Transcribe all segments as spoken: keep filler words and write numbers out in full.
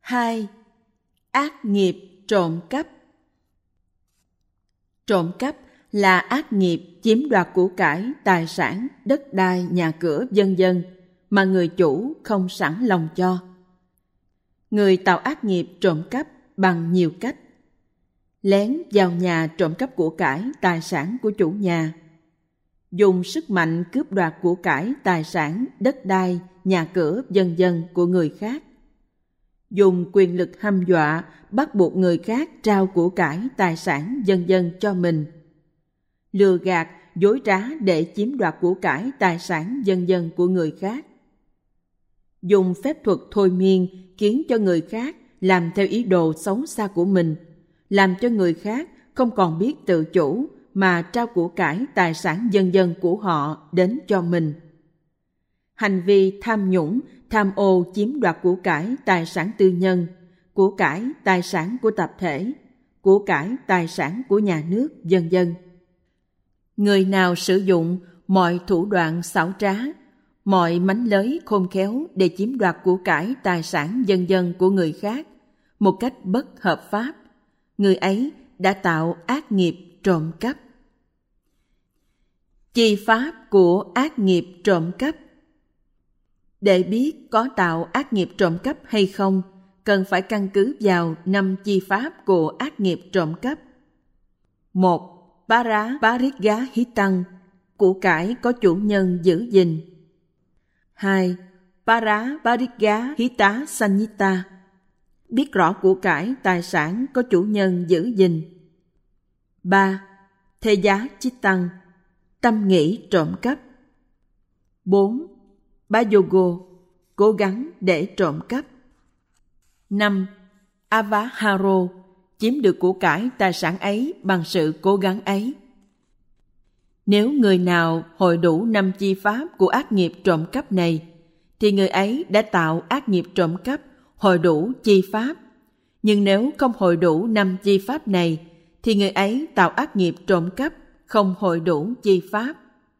hai. Ác nghiệp trộm cắp. Trộm cắp là ác nghiệp chiếm đoạt của cải, tài sản, đất đai, nhà cửa, vân vân mà người chủ không sẵn lòng cho. Người tạo ác nghiệp trộm cắp bằng nhiều cách. Lén vào nhà trộm cắp của cải, tài sản của chủ nhà. Dùng sức mạnh cướp đoạt của cải, tài sản, đất đai, nhà cửa, vân vân của người khác. Dùng quyền lực hăm dọa, bắt buộc người khác trao của cải, tài sản, vân vân cho mình. Lừa gạt, dối trá để chiếm đoạt của cải, tài sản, vân vân của người khác. Dùng phép thuật thôi miên khiến cho người khác làm theo ý đồ xấu xa của mình, làm cho người khác không còn biết tự chủ mà trao của cải, tài sản, vân vân của họ đến cho mình. Hành vi tham nhũng, tham ô chiếm đoạt của cải, tài sản tư nhân, của cải, tài sản của tập thể, của cải, tài sản của nhà nước, vân vân. Người nào sử dụng mọi thủ đoạn xảo trá, mọi mánh lới khôn khéo để chiếm đoạt của cải, tài sản, vân vân của người khác một cách bất hợp pháp, người ấy đã tạo ác nghiệp trộm cắp. Chi pháp của ác nghiệp trộm cắp. Để biết có tạo ác nghiệp trộm cắp hay không, cần phải căn cứ vào năm chi pháp của ác nghiệp trộm cắp. Một. Para Parigá Hí Tăng, của cải có chủ nhân giữ gìn. Hai. Para Parigá Hí Tá Sanyita, biết rõ của cải, tài sản có chủ nhân giữ gìn. Ba. Thế giá chít tăng, tâm nghĩ trộm cắp. Bốn. Bayogo, cố gắng để trộm cắp. Năm. Avaharo, chiếm được của cải, tài sản ấy bằng sự cố gắng ấy. Nếu người nào hội đủ năm chi pháp của ác nghiệp trộm cắp này, thì người ấy đã tạo ác nghiệp trộm cắp hội đủ chi pháp. Nhưng nếu không hội đủ năm chi pháp này, thì người ấy tạo ác nghiệp trộm cắp không hội đủ chi pháp.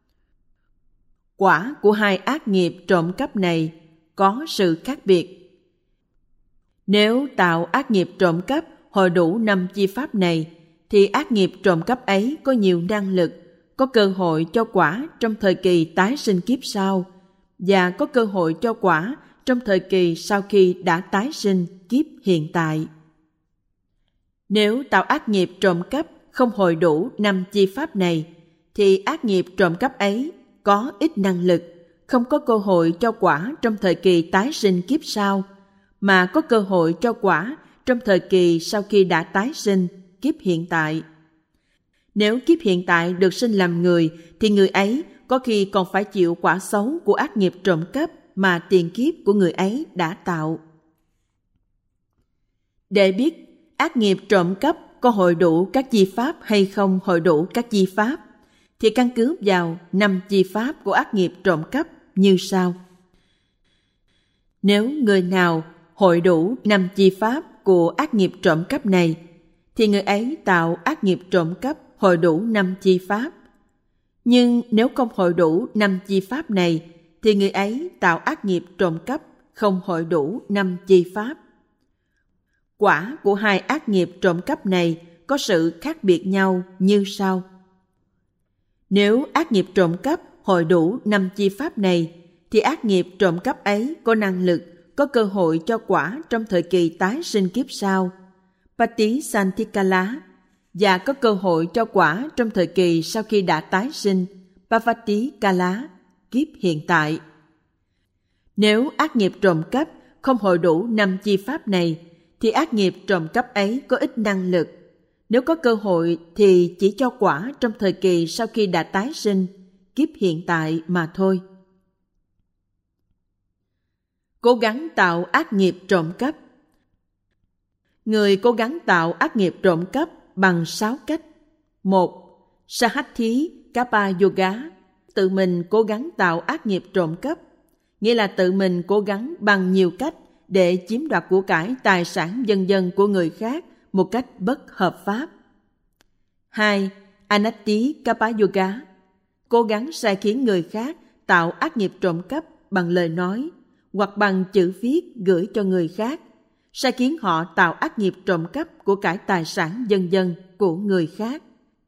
Quả của hai ác nghiệp trộm cắp này có sự khác biệt. Nếu tạo ác nghiệp trộm cắp hội đủ năm chi pháp này, thì ác nghiệp trộm cắp ấy có nhiều năng lực, có cơ hội cho quả trong thời kỳ tái sinh kiếp sau, và có cơ hội cho quả trong thời kỳ sau khi đã tái sinh kiếp hiện tại. Nếu tạo ác nghiệp trộm cắp không hội đủ năm chi pháp này, thì ác nghiệp trộm cắp ấy có ít năng lực, không có cơ hội cho quả trong thời kỳ tái sinh kiếp sau, mà có cơ hội cho quả trong thời kỳ sau khi đã tái sinh kiếp hiện tại. Nếu kiếp hiện tại được sinh làm người, thì người ấy có khi còn phải chịu quả xấu của ác nghiệp trộm cắp mà tiền kiếp của người ấy đã tạo. Để biết ác nghiệp trộm cắp có hội đủ các chi pháp hay không hội đủ các chi pháp, thì căn cứ vào năm chi pháp của ác nghiệp trộm cắp như sau. Nếu người nào hội đủ năm chi pháp của ác nghiệp trộm cắp này, thì người ấy tạo ác nghiệp trộm cắp hội đủ năm chi pháp. Nhưng nếu không hội đủ năm chi pháp này, thì người ấy tạo ác nghiệp trộm cắp không hội đủ năm chi pháp. Quả của hai ác nghiệp trộm cắp này có sự khác biệt nhau như sau. Nếu ác nghiệp trộm cắp hội đủ năm chi pháp này, thì ác nghiệp trộm cắp ấy có năng lực, có cơ hội cho quả trong thời kỳ tái sinh kiếp sau, Pati Santikala, và có cơ hội cho quả trong thời kỳ sau khi đã tái sinh, Pavati Kala, kiếp hiện tại. Nếu ác nghiệp trộm cắp không hội đủ năm chi pháp này, thì ác nghiệp trộm cắp ấy có ít năng lực. Nếu có cơ hội thì chỉ cho quả trong thời kỳ sau khi đã tái sinh, kiếp hiện tại mà thôi. Cố gắng tạo ác nghiệp trộm cắp. Người cố gắng tạo ác nghiệp trộm cắp bằng sáu cách. Một. Sahathi Kappa Yoga, tự mình cố gắng tạo ác nghiệp trộm cắp, nghĩa là tự mình cố gắng bằng nhiều cách để chiếm đoạt của cải, tài sản, vân vân của người khác một cách bất hợp pháp. Hai. Anatti Kappa Yoga, cố gắng sai khiến người khác tạo ác nghiệp trộm cắp bằng lời nói hoặc bằng chữ viết gửi cho người khác, sai khiến họ tạo ác nghiệp trộm cắp của cải tài sản dân dân của người khác.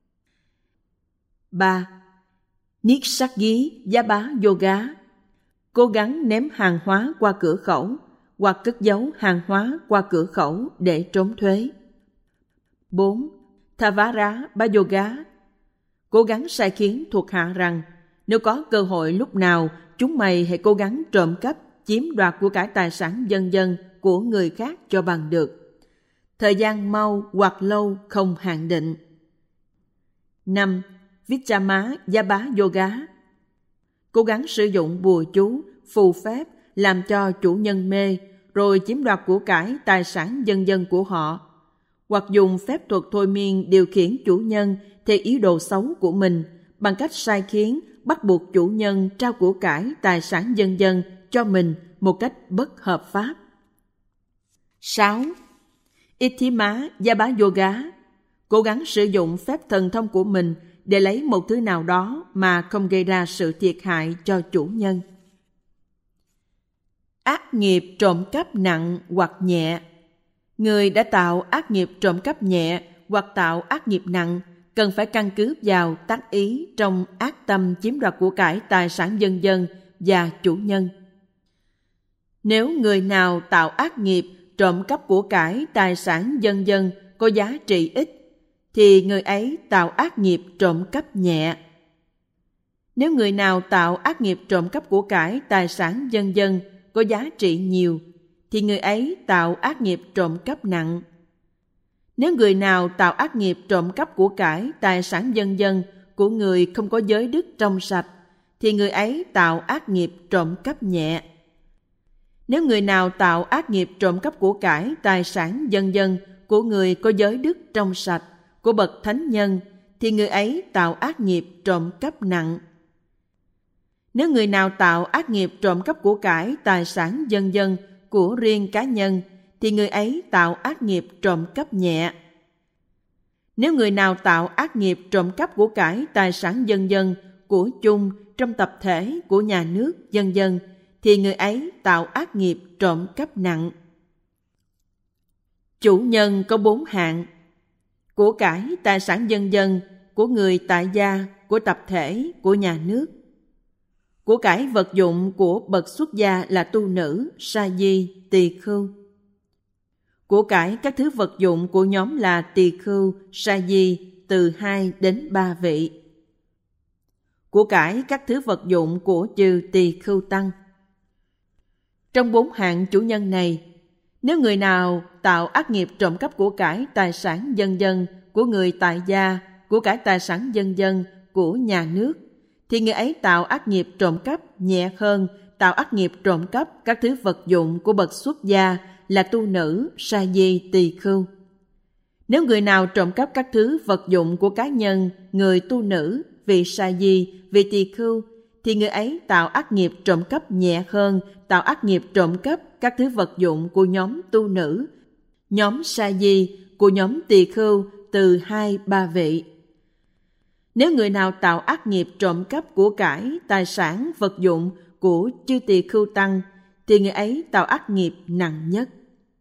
ba. Niksaggi Yaba Yoga, cố gắng ném hàng hóa qua cửa khẩu hoặc cất giấu hàng hóa qua cửa khẩu để trốn thuế. bốn. Thavara Yoga, cố gắng sai khiến thuộc hạ rằng nếu có cơ hội lúc nào, chúng mày hãy cố gắng trộm cắp, chiếm đoạt của cải tài sản dân dân của người khác cho bằng được. Thời gian mau hoặc lâu không hạn định. năm. Vichama Yaba Yoga, cố gắng sử dụng bùa chú, phù phép làm cho chủ nhân mê, rồi chiếm đoạt của cải tài sản dân dân của họ, hoặc dùng phép thuật thôi miên điều khiển chủ nhân theo ý đồ xấu của mình bằng cách sai khiến, bắt buộc chủ nhân trao của cải tài sản dân dân cho mình một cách bất hợp pháp. sáu. Ithima Yaba Yoga, cố gắng sử dụng phép thần thông của mình để lấy một thứ nào đó mà không gây ra sự thiệt hại cho chủ nhân. Ác nghiệp trộm cắp nặng hoặc nhẹ. Người đã tạo ác nghiệp trộm cắp nhẹ hoặc tạo ác nghiệp nặng cần phải căn cứ vào tác ý trong ác tâm chiếm đoạt của cải tài sản dân dân và chủ nhân. Nếu người nào tạo ác nghiệp trộm cắp của cải tài sản dân dân có giá trị ít, thì người ấy tạo ác nghiệp trộm cắp nhẹ. Nếu người nào tạo ác nghiệp trộm cắp của cải tài sản dân dân có giá trị nhiều, thì người ấy tạo ác nghiệp trộm cắp nặng. Nếu người nào tạo ác nghiệp trộm cắp của cải tài sản dân dân của người không có giới đức trong sạch, thì người ấy tạo ác nghiệp trộm cắp nhẹ. Nếu người nào tạo ác nghiệp trộm cắp của cải tài sản dân dân của người có giới đức trong sạch, của bậc thánh nhân, thì người ấy tạo ác nghiệp trộm cắp nặng. Nếu người nào tạo ác nghiệp trộm cắp của cải tài sản dân dân của riêng cá nhân, thì người ấy tạo ác nghiệp trộm cắp nhẹ. Nếu người nào tạo ác nghiệp trộm cắp của cải tài sản dân dân của chung trong tập thể của nhà nước dân dân, thì người ấy tạo ác nghiệp trộm cắp nặng. Chủ nhân có bốn hạng: của cải tài sản dân dân của người tại gia, của tập thể, của nhà nước. Của cải vật dụng của bậc xuất gia là tu nữ, sa di, tỳ khưu. Của cải các thứ vật dụng của nhóm là tỳ khưu, sa di, từ hai đến ba vị. Của cải các thứ vật dụng của chư tỳ khưu tăng. Trong bốn hạng chủ nhân này, nếu người nào tạo ác nghiệp trộm cắp của cải tài sản dân dân của người tại gia, của cải tài sản dân dân của nhà nước, thì người ấy tạo ác nghiệp trộm cắp nhẹ hơn tạo ác nghiệp trộm cắp các thứ vật dụng của bậc xuất gia là tu nữ, sa di, tỳ khưu. Nếu người nào trộm cắp các thứ vật dụng của cá nhân, người tu nữ, vị sa di, vị tỳ khưu, thì người ấy tạo ác nghiệp trộm cắp nhẹ hơn tạo ác nghiệp trộm cắp các thứ vật dụng của nhóm tu nữ, nhóm sa di, của nhóm tỳ khưu từ hai ba vị. Nếu người nào tạo ác nghiệp trộm cắp của cải tài sản vật dụng của chư tỳ khưu tăng, thì người ấy tạo ác nghiệp nặng nhất.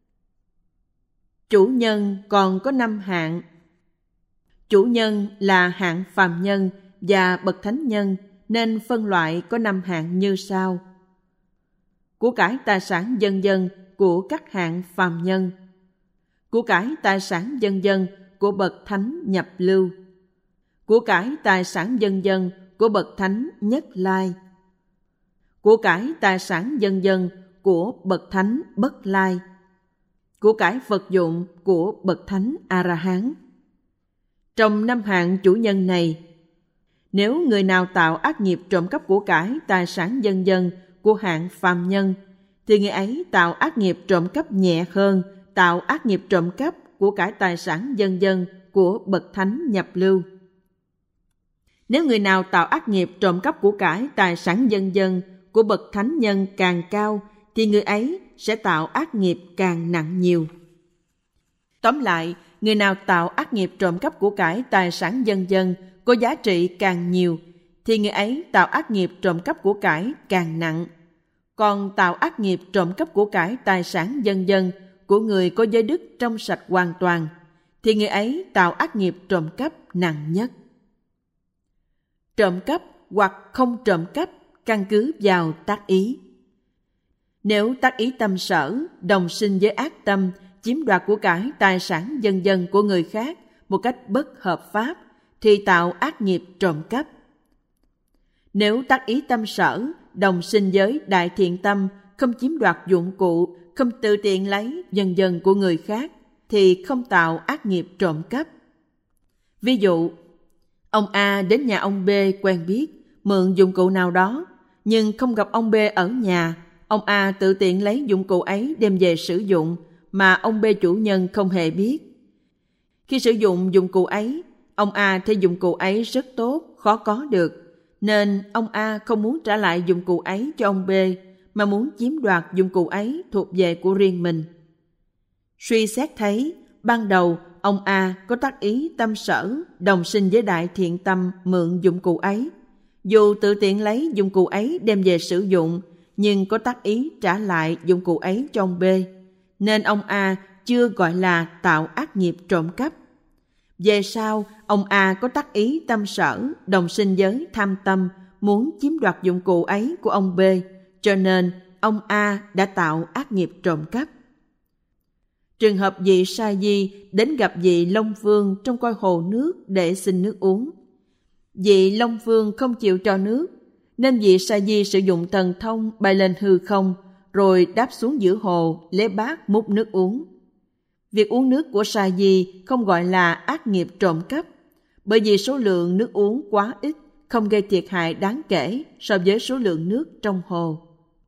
Chủ nhân còn có năm hạng. Chủ nhân là hạng phàm nhân và bậc thánh nhân, nên phân loại có năm hạng như sau: của cải tài sản dân dân của các hạng phàm nhân, của cải tài sản dân dân của bậc thánh nhập lưu, của cải tài sản dân dân của bậc thánh nhất lai, của cải tài sản dân dân của bậc thánh bất lai, của cải vật dụng của bậc thánh A-la-hán. Trong năm hạng chủ nhân này, nếu người nào tạo ác nghiệp trộm cắp của cải tài sản dân dân của hạng phàm nhân, thì người ấy tạo ác nghiệp trộm cắp nhẹ hơn tạo ác nghiệp trộm cắp của cải tài sản dân dân của bậc thánh nhập lưu. Nếu người nào tạo ác nghiệp trộm cắp của cải tài sản dân dân của bậc thánh nhân càng cao, thì người ấy sẽ tạo ác nghiệp càng nặng nhiều. Tóm lại, người nào tạo ác nghiệp trộm cắp của cải tài sản dân dân có giá trị càng nhiều, thì người ấy tạo ác nghiệp trộm cắp của cải càng nặng. Còn tạo ác nghiệp trộm cắp của cải tài sản dân dân của người có giới đức trong sạch hoàn toàn, thì người ấy tạo ác nghiệp trộm cắp nặng nhất. Trộm cắp hoặc không trộm cắp căn cứ vào tác ý. Nếu tác ý tâm sở, đồng sinh với ác tâm, chiếm đoạt của cải tài sản vân vân của người khác một cách bất hợp pháp, thì tạo ác nghiệp trộm cắp. Nếu tác ý tâm sở, đồng sinh với đại thiện tâm, không chiếm đoạt dụng cụ, không tự tiện lấy vân vân của người khác, thì không tạo ác nghiệp trộm cắp. Ví dụ, ông A đến nhà ông B quen biết, mượn dụng cụ nào đó, nhưng không gặp ông B ở nhà, ông A tự tiện lấy dụng cụ ấy đem về sử dụng, mà ông B chủ nhân không hề biết. Khi sử dụng dụng cụ ấy, ông A thấy dụng cụ ấy rất tốt, khó có được, nên ông A không muốn trả lại dụng cụ ấy cho ông B, mà muốn chiếm đoạt dụng cụ ấy thuộc về của riêng mình. Suy xét thấy, ban đầu ông A có tác ý tâm sở, đồng sinh với đại thiện tâm mượn dụng cụ ấy. Dù tự tiện lấy dụng cụ ấy đem về sử dụng, nhưng có tác ý trả lại dụng cụ ấy cho ông B, nên ông A chưa gọi là tạo ác nghiệp trộm cắp. Về sau, ông A có tác ý tâm sở, đồng sinh với tham tâm, muốn chiếm đoạt dụng cụ ấy của ông B, cho nên ông A đã tạo ác nghiệp trộm cắp. Trường hợp vị Sa Di đến gặp vị Long Vương trong coi hồ nước để xin nước uống. Vị Long Vương không chịu cho nước, nên vị Sa Di sử dụng thần thông bay lên hư không, rồi đáp xuống giữa hồ, lấy bát múc nước uống. Việc uống nước của Sa Di không gọi là ác nghiệp trộm cắp, bởi vì số lượng nước uống quá ít, không gây thiệt hại đáng kể so với số lượng nước trong hồ.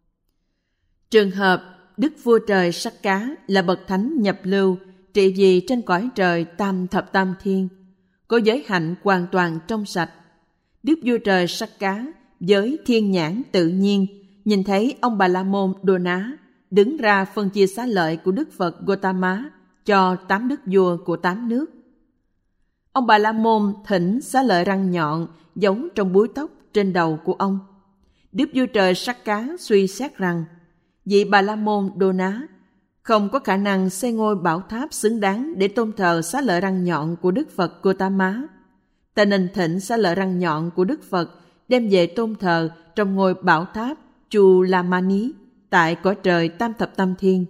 Trường hợp Đức Vua Trời Sắc Cá là bậc thánh nhập lưu, trị vì trên cõi trời tam thập tam thiên, có giới hạnh hoàn toàn trong sạch. Đức Vua Trời Sắc Cá với thiên nhãn tự nhiên nhìn thấy ông Bà La Môn Đô Ná đứng ra phân chia xá lợi của Đức Phật Gotama cho tám đức vua của tám nước. Ông Bà La Môn thỉnh xá lợi răng nhọn giấu trong búi tóc trên đầu của ông. Đức Vua Trời Sắc Cá suy xét rằng vị Bà La Môn Đô Ná không có khả năng xây ngôi bảo tháp xứng đáng để tôn thờ xá lợi răng nhọn của Đức Phật Gotama. Ta nên thỉnh xá lợi răng nhọn của Đức Phật đem về tôn thờ trong ngôi bảo tháp Chulamani tại cõi trời tam thập tam thiên.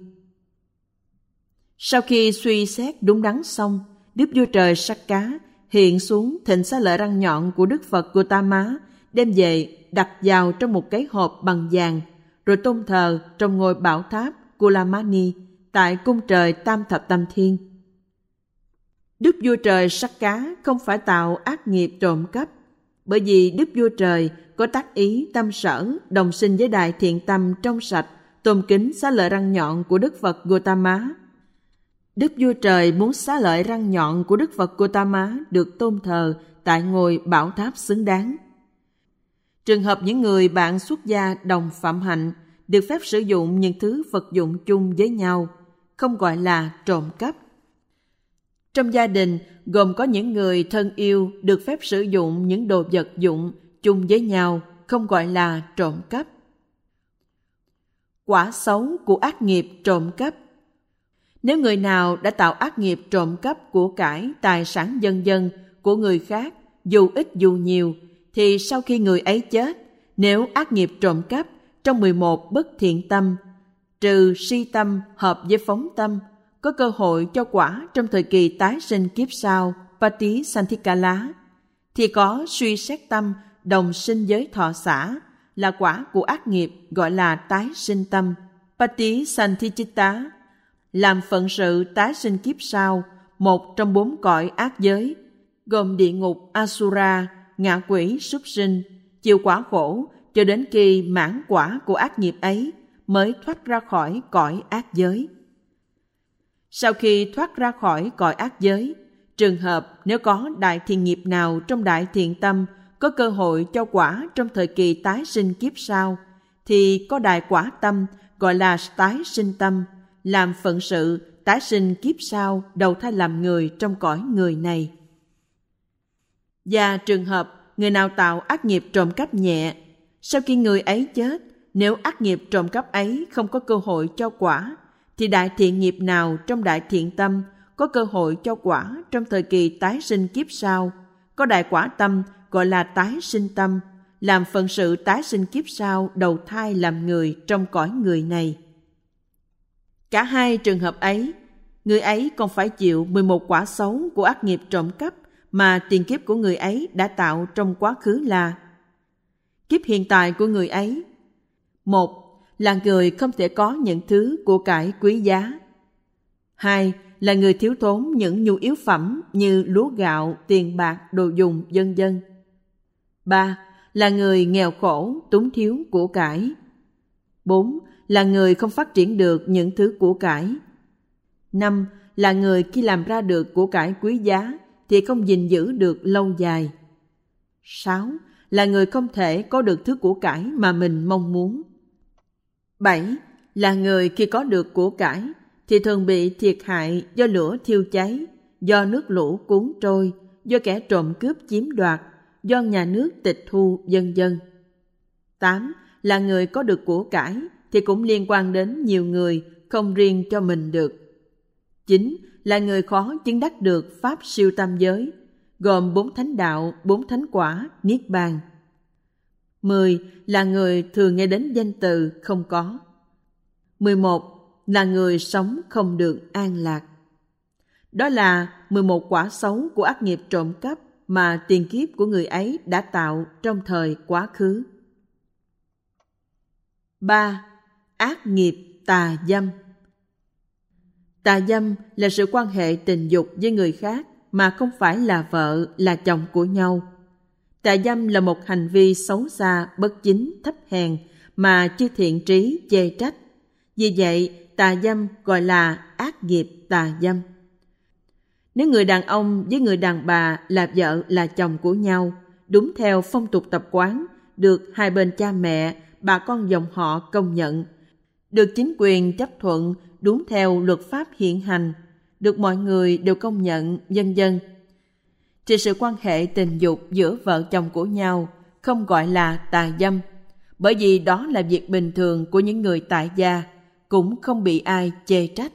Sau khi suy xét đúng đắn xong, Đức Vua Trời Sắc Cá hiện xuống thỉnh xá lợi răng nhọn của Đức Phật Gotama đem về đặt vào trong một cái hộp bằng vàng, rồi tôn thờ trong ngôi bảo tháp Kulamani tại cung trời tam thập tam thiên. Đức Vua Trời Sắc Cá không phải tạo ác nghiệp trộm cắp, bởi vì Đức Vua Trời có tác ý tâm sở, đồng sinh với đại thiện tâm trong sạch, tôn kính xá lợi răng nhọn của Đức Phật Gotama. Đức Vua Trời muốn xá lợi răng nhọn của Đức Phật Gotama được tôn thờ tại ngôi bảo tháp xứng đáng. Trường hợp những người bạn xuất gia đồng phạm hạnh được phép sử dụng những thứ vật dụng chung với nhau, không gọi là trộm cắp. Trong gia đình gồm có những người thân yêu được phép sử dụng những đồ vật dụng chung với nhau, không gọi là trộm cắp. Quả xấu của ác nghiệp trộm cắp. Nếu người nào đã tạo ác nghiệp trộm cắp của cải, tài sản vân vân của người khác, dù ít dù nhiều, thì sau khi người ấy chết, nếu ác nghiệp trộm cắp trong mười một bất thiện tâm, trừ si tâm hợp với phóng tâm, có cơ hội cho quả trong thời kỳ tái sinh kiếp sau, Pati Santhikala, thì có suy xét tâm đồng sinh với thọ xả, là quả của ác nghiệp gọi là tái sinh tâm, Pati Santichitta, làm phận sự tái sinh kiếp sau, một trong bốn cõi ác giới, gồm địa ngục, Asura, ngạ quỷ, súc sinh, chịu quả khổ cho đến khi mãn quả của ác nghiệp ấy mới thoát ra khỏi cõi ác giới. Sau khi thoát ra khỏi cõi ác giới, trường hợp nếu có đại thiện nghiệp nào trong đại thiện tâm có cơ hội cho quả trong thời kỳ tái sinh kiếp sau, thì có đại quả tâm gọi là tái sinh tâm, làm phận sự tái sinh kiếp sau đầu thai làm người trong cõi người này. Và trường hợp người nào tạo ác nghiệp trộm cắp nhẹ, sau khi người ấy chết, nếu ác nghiệp trộm cắp ấy không có cơ hội cho quả, thì đại thiện nghiệp nào trong đại thiện tâm có cơ hội cho quả trong thời kỳ tái sinh kiếp sau, có đại quả tâm gọi là tái sinh tâm, làm phận sự tái sinh kiếp sau đầu thai làm người trong cõi người này. Cả hai trường hợp ấy, người ấy còn phải chịu mười một quả xấu của ác nghiệp trộm cắp mà tiền kiếp của người ấy đã tạo trong quá khứ là: kiếp hiện tại của người ấy, một là người không thể có những thứ của cải quý giá. Hai là người thiếu thốn những nhu yếu phẩm như lúa gạo, tiền bạc, đồ dùng, vân vân. Ba là người nghèo khổ, túng thiếu của cải. Bốn là người không phát triển được những thứ của cải. Năm là người khi làm ra được của cải quý giá thì không gìn giữ được lâu dài. Sáu là người không thể có được thứ của cải mà mình mong muốn. Bảy là người khi có được của cải thì thường bị thiệt hại do lửa thiêu cháy, do nước lũ cuốn trôi, do kẻ trộm cướp chiếm đoạt, do nhà nước tịch thu, vân vân. Tám là người có được của cải thì cũng liên quan đến nhiều người, không riêng cho mình được. Chín là người khó chứng đắc được pháp siêu tam giới, gồm bốn thánh đạo, bốn thánh quả, niết bàn. Mười là người thường nghe đến danh từ không có. Mười một là người sống không được an lạc. Đó là mười một quả xấu của ác nghiệp trộm cắp mà tiền kiếp của người ấy đã tạo trong thời quá khứ. Ba. Ác nghiệp tà dâm. Tà dâm là sự quan hệ tình dục với người khác mà không phải là vợ, là chồng của nhau. Tà dâm là một hành vi xấu xa, bất chính, thấp hèn mà chư thiện trí chê trách. Vì vậy, tà dâm gọi là ác nghiệp tà dâm. Nếu người đàn ông với người đàn bà là vợ, là chồng của nhau, đúng theo phong tục tập quán, được hai bên cha mẹ, bà con dòng họ công nhận, được chính quyền chấp thuận đúng theo luật pháp hiện hành, được mọi người đều công nhận, vân vân, thì sự quan hệ tình dục giữa vợ chồng của nhau không gọi là tà dâm, bởi vì đó là việc bình thường của những người tại gia, cũng không bị ai chê trách.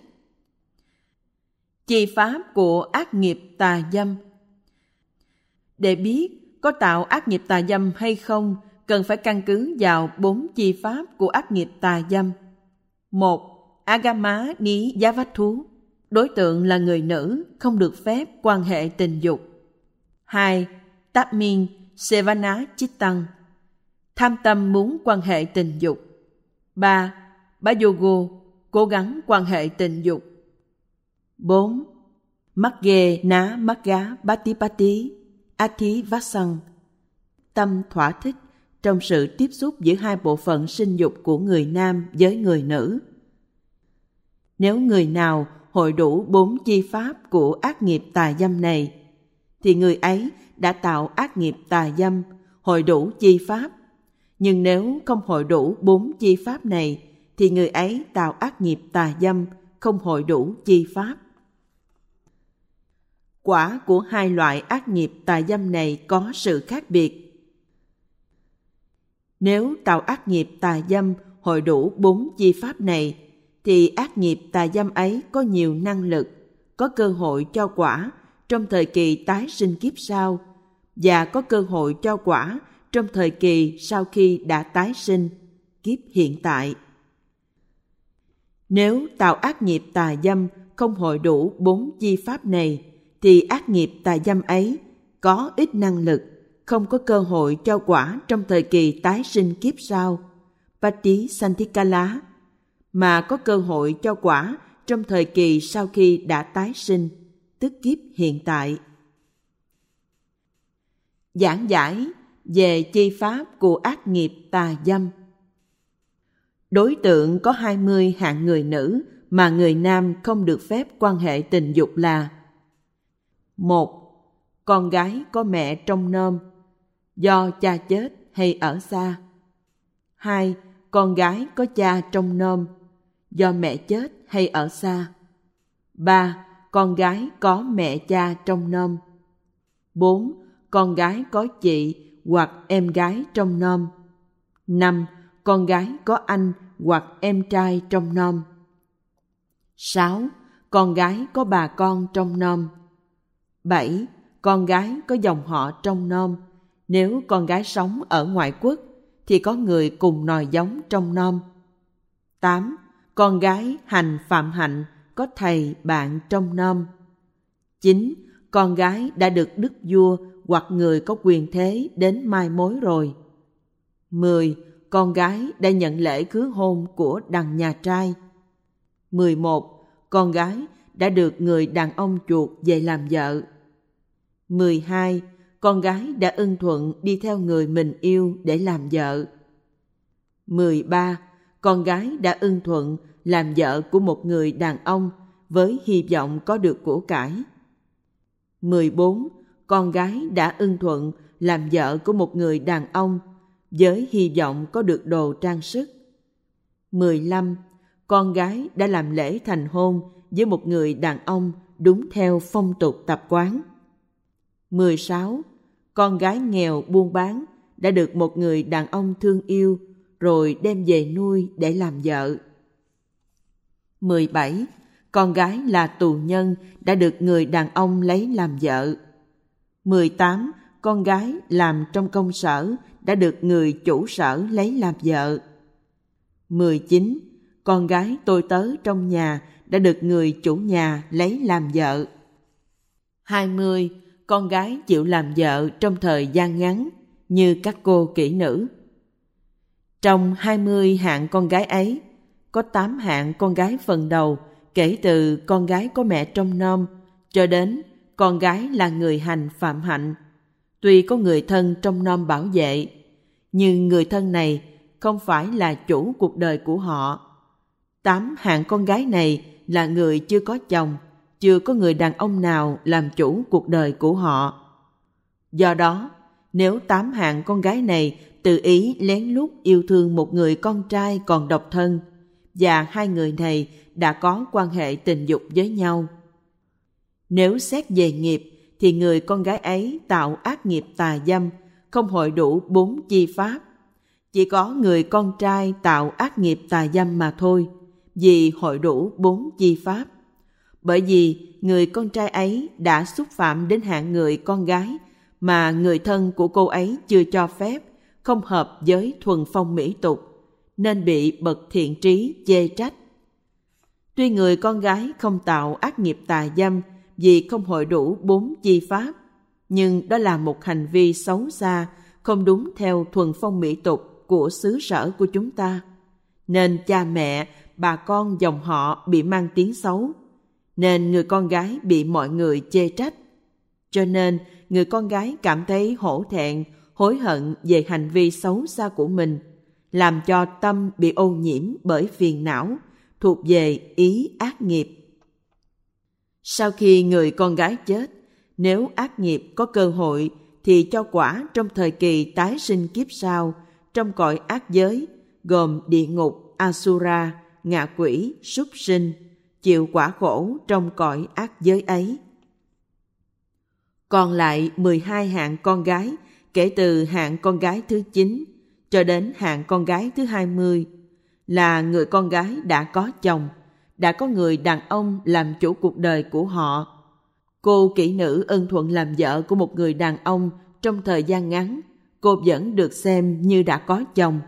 Chi pháp của ác nghiệp tà dâm. Để biết có tạo ác nghiệp tà dâm hay không, cần phải căn cứ vào bốn chi pháp của ác nghiệp tà dâm. Một. Agama ni giá vách thú. Đối tượng là người nữ, không được phép quan hệ tình dục. Hai. Tatmin sevana chittang. Tham tâm muốn quan hệ tình dục. Ba. Bayogo, cố gắng quan hệ tình dục. Bốn. Magge ná magga patipati ati vassang. Tâm thỏa thích trong sự tiếp xúc giữa hai bộ phận sinh dục của người nam với người nữ. Nếu người nào hội đủ bốn chi pháp của ác nghiệp tà dâm này, thì người ấy đã tạo ác nghiệp tà dâm, hội đủ chi pháp. Nhưng nếu không hội đủ bốn chi pháp này, thì người ấy tạo ác nghiệp tà dâm, không hội đủ chi pháp. Quả của hai loại ác nghiệp tà dâm này có sự khác biệt. Nếu tạo ác nghiệp tà dâm hội đủ bốn chi pháp này, thì ác nghiệp tà dâm ấy có nhiều năng lực, có cơ hội cho quả trong thời kỳ tái sinh kiếp sau, và có cơ hội cho quả trong thời kỳ sau khi đã tái sinh, kiếp hiện tại. Nếu tạo ác nghiệp tà dâm không hội đủ bốn chi pháp này, thì ác nghiệp tà dâm ấy có ít năng lực, không có cơ hội cho quả trong thời kỳ tái sinh kiếp sau, Pati Santikala, mà có cơ hội cho quả trong thời kỳ sau khi đã tái sinh, tức kiếp hiện tại. Giảng giải về chi pháp của ác nghiệp tà dâm. Đối tượng có hai mươi hạng người nữ mà người nam không được phép quan hệ tình dục là: một. Con gái có mẹ trông nom, do cha chết hay ở xa. Hai. Con gái có cha trông nom, do mẹ chết hay ở xa. Ba. Con gái có mẹ cha trông nom. Bốn. Con gái có chị hoặc em gái trông nom. Năm. Con gái có anh hoặc em trai trông nom. sáu. Con gái có bà con trong nom. bảy. Con gái có dòng họ trong nom. Nếu con gái sống ở ngoại quốc thì có người cùng nòi giống trong nom. tám. Con gái hành phạm hạnh có thầy bạn trong nom. chín. Con gái đã được đức vua hoặc người có quyền thế đến mai mối rồi. mười. Con gái đã nhận lễ cưới hôn của đằng nhà trai. mười một. Con gái đã được người đàn ông chuộc về làm vợ. mười hai. Con gái đã ưng thuận đi theo người mình yêu để làm vợ. mười ba. Con gái đã ưng thuận làm vợ của một người đàn ông với hy vọng có được của cải. mười bốn. Con gái đã ưng thuận làm vợ của một người đàn ông với hy vọng có được đồ trang sức. mười lăm. Con gái đã làm lễ thành hôn với một người đàn ông đúng theo phong tục tập quán. mười sáu. Con gái nghèo buôn bán đã được một người đàn ông thương yêu rồi đem về nuôi để làm vợ. mười bảy. Con gái là tù nhân đã được người đàn ông lấy làm vợ. mười tám. Con gái làm trong công sở đã được người chủ sở lấy làm vợ. mười chín. Con gái tôi tớ trong nhà đã được người chủ nhà lấy làm vợ. hai mươi. Con gái chịu làm vợ trong thời gian ngắn như các cô kỹ nữ. Trong hai mươi hạng con gái ấy, có tám hạng con gái phần đầu kể từ con gái có mẹ trong nom cho đến con gái là người hành phạm hạnh. Tuy có người thân trong nom bảo vệ, nhưng người thân này không phải là chủ cuộc đời của họ. Tám hạng con gái này là người chưa có chồng, chưa có người đàn ông nào làm chủ cuộc đời của họ. Do đó, nếu tám hạng con gái này tự ý lén lút yêu thương một người con trai còn độc thân, và hai người này đã có quan hệ tình dục với nhau, nếu xét về nghiệp thì người con gái ấy tạo ác nghiệp tà dâm, không hội đủ bốn chi pháp. Chỉ có người con trai tạo ác nghiệp tà dâm mà thôi, vì hội đủ bốn chi pháp. Bởi vì người con trai ấy đã xúc phạm đến hạng người con gái mà người thân của cô ấy chưa cho phép, không hợp với thuần phong mỹ tục, nên bị bậc thiện trí chê trách. Tuy người con gái không tạo ác nghiệp tà dâm vì không hội đủ bốn chi pháp, nhưng đó là một hành vi xấu xa, không đúng theo thuần phong mỹ tục của xứ sở của chúng ta. Nên cha mẹ, bà con dòng họ bị mang tiếng xấu, nên người con gái bị mọi người chê trách. Cho nên người con gái cảm thấy hổ thẹn, hối hận về hành vi xấu xa của mình, làm cho tâm bị ô nhiễm bởi phiền não, thuộc về ý ác nghiệp. Sau khi người con gái chết, nếu ác nghiệp có cơ hội thì cho quả trong thời kỳ tái sinh kiếp sau, trong cõi ác giới, gồm địa ngục, Asura, ngạ quỷ, súc sinh, chịu quả khổ trong cõi ác giới ấy. Còn lại mười hai hạng con gái, kể từ hạng con gái thứ chín cho đến hạng con gái thứ hai mươi, là người con gái đã có chồng, đã có người đàn ông làm chủ cuộc đời của họ. Cô kỹ nữ ưng thuận làm vợ của một người đàn ông trong thời gian ngắn, cô vẫn được xem như đã có chồng.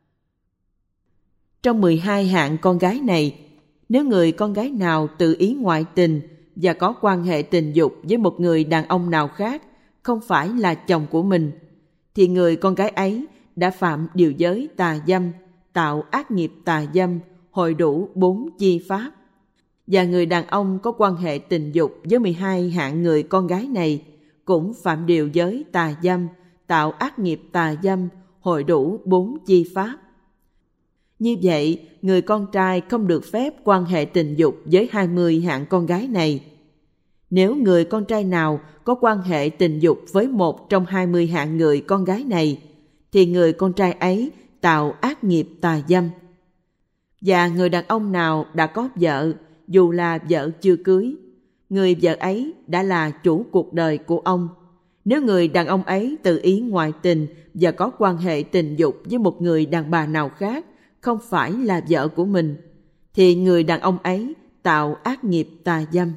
Trong mười hai hạng con gái này, nếu người con gái nào tự ý ngoại tình và có quan hệ tình dục với một người đàn ông nào khác không phải là chồng của mình, thì người con gái ấy đã phạm điều giới tà dâm, tạo ác nghiệp tà dâm, hội đủ bốn chi pháp. Và người đàn ông có quan hệ tình dục với mười hai hạng người con gái này cũng phạm điều giới tà dâm, tạo ác nghiệp tà dâm, hội đủ bốn chi pháp. Như vậy, người con trai không được phép quan hệ tình dục với hai mươi hạng con gái này. Nếu người con trai nào có quan hệ tình dục với một trong hai mươi hạng người con gái này, thì người con trai ấy tạo ác nghiệp tà dâm. Và người đàn ông nào đã có vợ, dù là vợ chưa cưới, người vợ ấy đã là chủ cuộc đời của ông. Nếu người đàn ông ấy tự ý ngoại tình và có quan hệ tình dục với một người đàn bà nào khác không phải là vợ của mình, thì người đàn ông ấy tạo ác nghiệp tà dâm.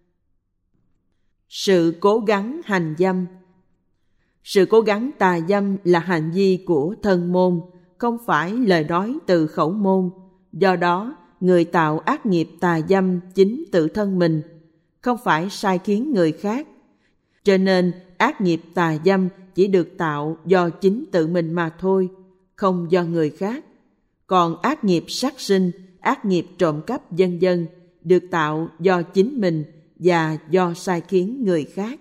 Sự cố gắng hành dâm. Sự cố gắng tà dâm là hành vi của thân môn, không phải lời nói từ khẩu môn. Do đó, người tạo ác nghiệp tà dâm chính tự thân mình, không phải sai khiến người khác. Cho nên, ác nghiệp tà dâm chỉ được tạo do chính tự mình mà thôi, không do người khác. Còn ác nghiệp sát sinh, ác nghiệp trộm cắp vân vân được tạo do chính mình và do sai khiến người khác.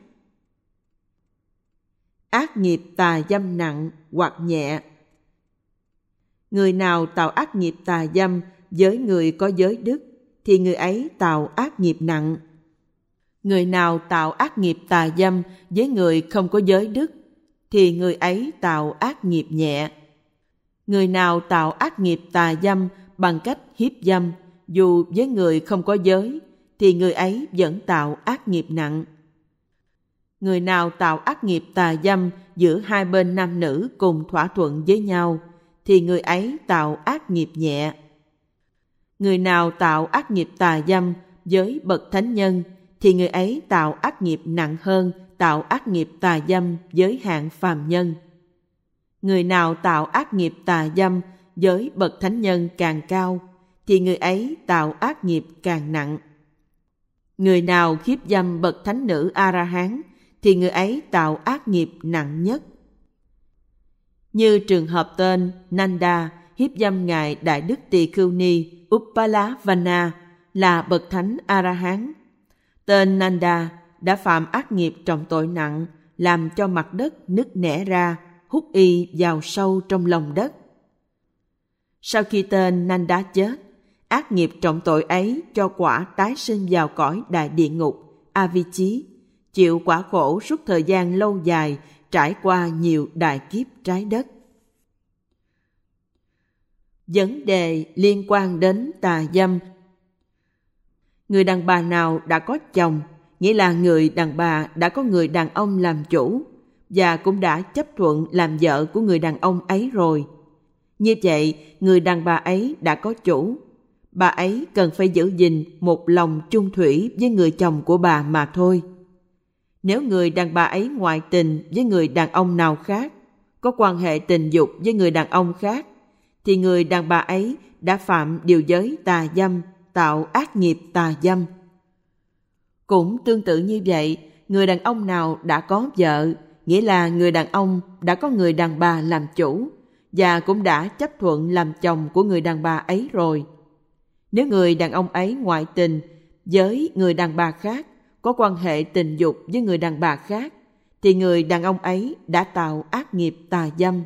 Ác nghiệp tà dâm nặng hoặc nhẹ. Người nào tạo ác nghiệp tà dâm với người có giới đức thì người ấy tạo ác nghiệp nặng. Người nào tạo ác nghiệp tà dâm với người không có giới đức thì người ấy tạo ác nghiệp nhẹ. Người nào tạo ác nghiệp tà dâm bằng cách hiếp dâm dù với người không có giới thì người ấy vẫn tạo ác nghiệp nặng. Người nào tạo ác nghiệp tà dâm giữa hai bên nam nữ cùng thỏa thuận với nhau thì người ấy tạo ác nghiệp nhẹ. Người nào tạo ác nghiệp tà dâm với bậc thánh nhân thì người ấy tạo ác nghiệp nặng hơn tạo ác nghiệp tà dâm với hạng phàm nhân. Người nào tạo ác nghiệp tà dâm với bậc thánh nhân càng cao thì người ấy tạo ác nghiệp càng nặng. Người nào hiếp dâm bậc thánh nữ A-la-hán thì người ấy tạo ác nghiệp nặng nhất. Như trường hợp tên Nanda hiếp dâm ngài Đại Đức Tỳ Khưu Ni Uppalavana là bậc thánh A-la-hán. Tên Nanda đã phạm ác nghiệp trọng tội nặng, làm cho mặt đất nứt nẻ ra, hút y vào sâu trong lòng đất. Sau khi tên Nanda chết, ác nghiệp trọng tội ấy cho quả tái sinh vào cõi đại địa ngục Avicii, chịu quả khổ suốt thời gian lâu dài, trải qua nhiều đại kiếp trái đất. Vấn đề liên quan đến tà dâm. Người đàn bà nào đã có chồng, nghĩa là người đàn bà đã có người đàn ông làm chủ và cũng đã chấp thuận làm vợ của người đàn ông ấy rồi. Như vậy, người đàn bà ấy đã có chủ. Bà ấy cần phải giữ gìn một lòng chung thủy với người chồng của bà mà thôi. Nếu người đàn bà ấy ngoại tình với người đàn ông nào khác, có quan hệ tình dục với người đàn ông khác, thì người đàn bà ấy đã phạm điều giới tà dâm, tạo ác nghiệp tà dâm. Cũng tương tự như vậy, người đàn ông nào đã có vợ, nghĩa là người đàn ông đã có người đàn bà làm chủ và cũng đã chấp thuận làm chồng của người đàn bà ấy rồi. Nếu người đàn ông ấy ngoại tình với người đàn bà khác, có quan hệ tình dục với người đàn bà khác, thì người đàn ông ấy đã tạo ác nghiệp tà dâm.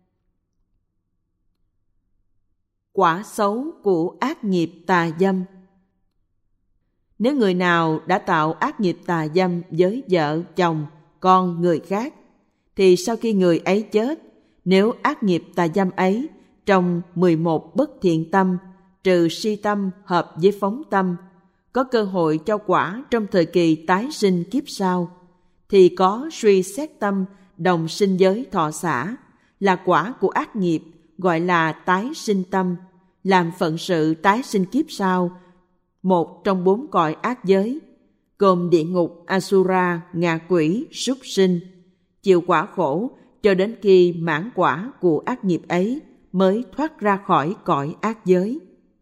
Quả xấu của ác nghiệp tà dâm. Nếu người nào đã tạo ác nghiệp tà dâm với vợ, chồng, con người khác, thì sau khi người ấy chết, nếu ác nghiệp tà dâm ấy trong mười một bất thiện tâm, trừ si tâm hợp với phóng tâm, có cơ hội cho quả trong thời kỳ tái sinh kiếp sau, thì có suy xét tâm đồng sinh giới thọ xả, là quả của ác nghiệp, gọi là tái sinh tâm, làm phận sự tái sinh kiếp sau, một trong bốn cõi ác giới, gồm địa ngục, Asura, ngạ quỷ, súc sinh, chịu quả khổ cho đến khi mãn quả của ác nghiệp ấy mới thoát ra khỏi cõi ác giới.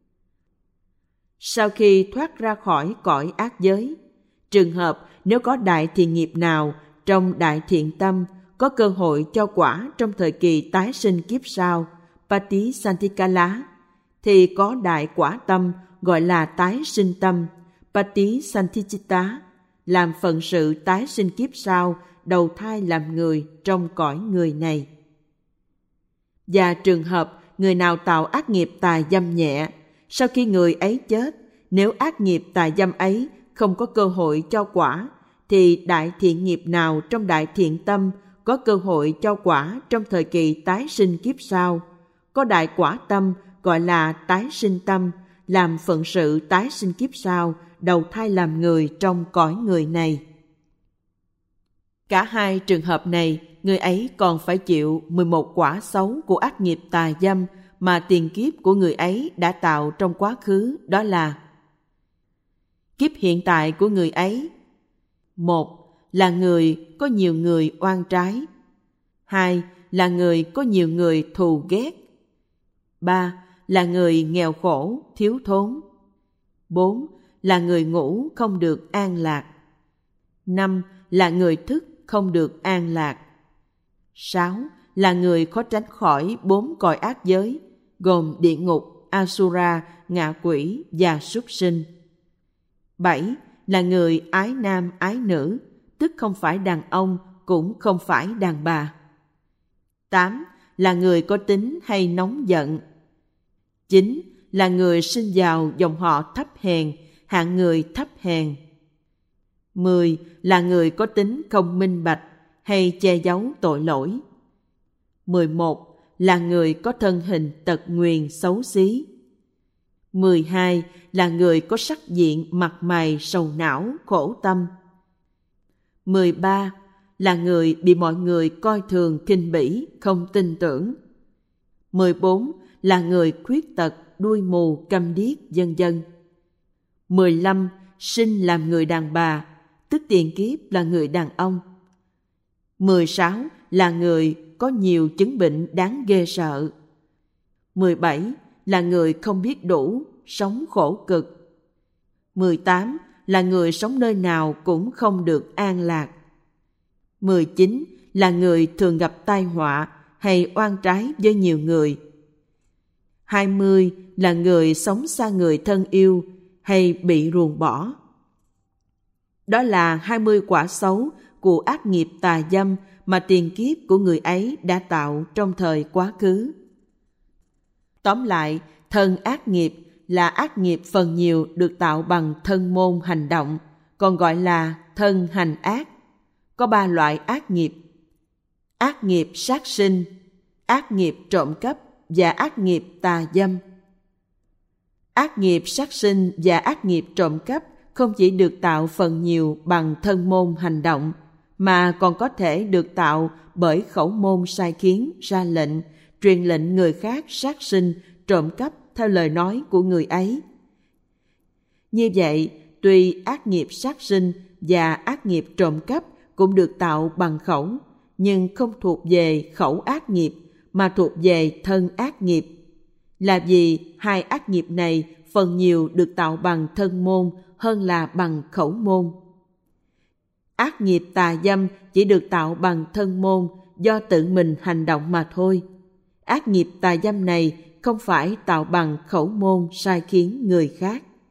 Sau khi thoát ra khỏi cõi ác giới, trường hợp nếu có đại thiện nghiệp nào trong đại thiện tâm có cơ hội cho quả trong thời kỳ tái sinh kiếp sau, Patisantikala, thì có đại quả tâm gọi là tái sinh tâm, Patisantichitta, làm phận sự tái sinh kiếp sau, đầu thai làm người trong cõi người này. Và trường hợp người nào tạo ác nghiệp tà dâm nhẹ, sau khi người ấy chết, nếu ác nghiệp tà dâm ấy không có cơ hội cho quả, thì đại thiện nghiệp nào trong đại thiện tâm có cơ hội cho quả trong thời kỳ tái sinh kiếp sau, có đại quả tâm gọi là tái sinh tâm, làm phận sự tái sinh kiếp sau, đầu thai làm người trong cõi người này. Cả hai trường hợp này, người ấy còn phải chịu mười một quả xấu của ác nghiệp tà dâm mà tiền kiếp của người ấy đã tạo trong quá khứ, đó là: Kiếp hiện tại của người ấy: một là người có nhiều người oan trái. Hai là người có nhiều người thù ghét. Ba là người nghèo khổ, thiếu thốn. Bốn là người ngủ không được an lạc. Năm là người thức không được an lạc. Sáu là người khó tránh khỏi bốn cõi ác giới, gồm địa ngục, Asura, ngạ quỷ và súc sinh. Bảy là người ái nam ái nữ, tức không phải đàn ông cũng không phải đàn bà. Tám là người có tính hay nóng giận. Chín là người sinh vào dòng họ thấp hèn, hạng người thấp hèn. Mười là người có tính không minh bạch hay che giấu tội lỗi. Mười một là người có thân hình tật nguyền xấu xí. Mười hai là người có sắc diện mặt mày sầu não khổ tâm. Mười ba là người bị mọi người coi thường khinh bỉ, không tin tưởng. Mười bốn là người khuyết tật, đuôi mù, câm điếc, vân vân. Mười lăm sinh làm người đàn bà, tức tiền kiếp là người đàn ông. Mười sáu là người có nhiều chứng bệnh đáng ghê sợ. Mười bảy là người không biết đủ, sống khổ cực. Mười tám là người sống nơi nào cũng không được an lạc. Mười chín là người thường gặp tai họa hay oan trái với nhiều người. Hai mươi là người sống xa người thân yêu hay bị ruồng bỏ. Đó là hai mươi quả xấu của ác nghiệp tà dâm mà tiền kiếp của người ấy đã tạo trong thời quá khứ. Tóm lại, thân ác nghiệp là ác nghiệp phần nhiều được tạo bằng thân môn hành động, còn gọi là thân hành ác. Có ba loại ác nghiệp: ác nghiệp sát sinh, ác nghiệp trộm cắp và ác nghiệp tà dâm. Ác nghiệp sát sinh và ác nghiệp trộm cắp không chỉ được tạo phần nhiều bằng thân môn hành động, mà còn có thể được tạo bởi khẩu môn sai khiến, ra lệnh, truyền lệnh người khác sát sinh, trộm cắp theo lời nói của người ấy. Như vậy, tuy ác nghiệp sát sinh và ác nghiệp trộm cắp cũng được tạo bằng khẩu, nhưng không thuộc về khẩu ác nghiệp mà thuộc về thân ác nghiệp. Là vì hai ác nghiệp này phần nhiều được tạo bằng thân môn hơn là bằng khẩu môn. Ác nghiệp tà dâm chỉ được tạo bằng thân môn do tự mình hành động mà thôi. Ác nghiệp tà dâm này không phải tạo bằng khẩu môn sai khiến người khác.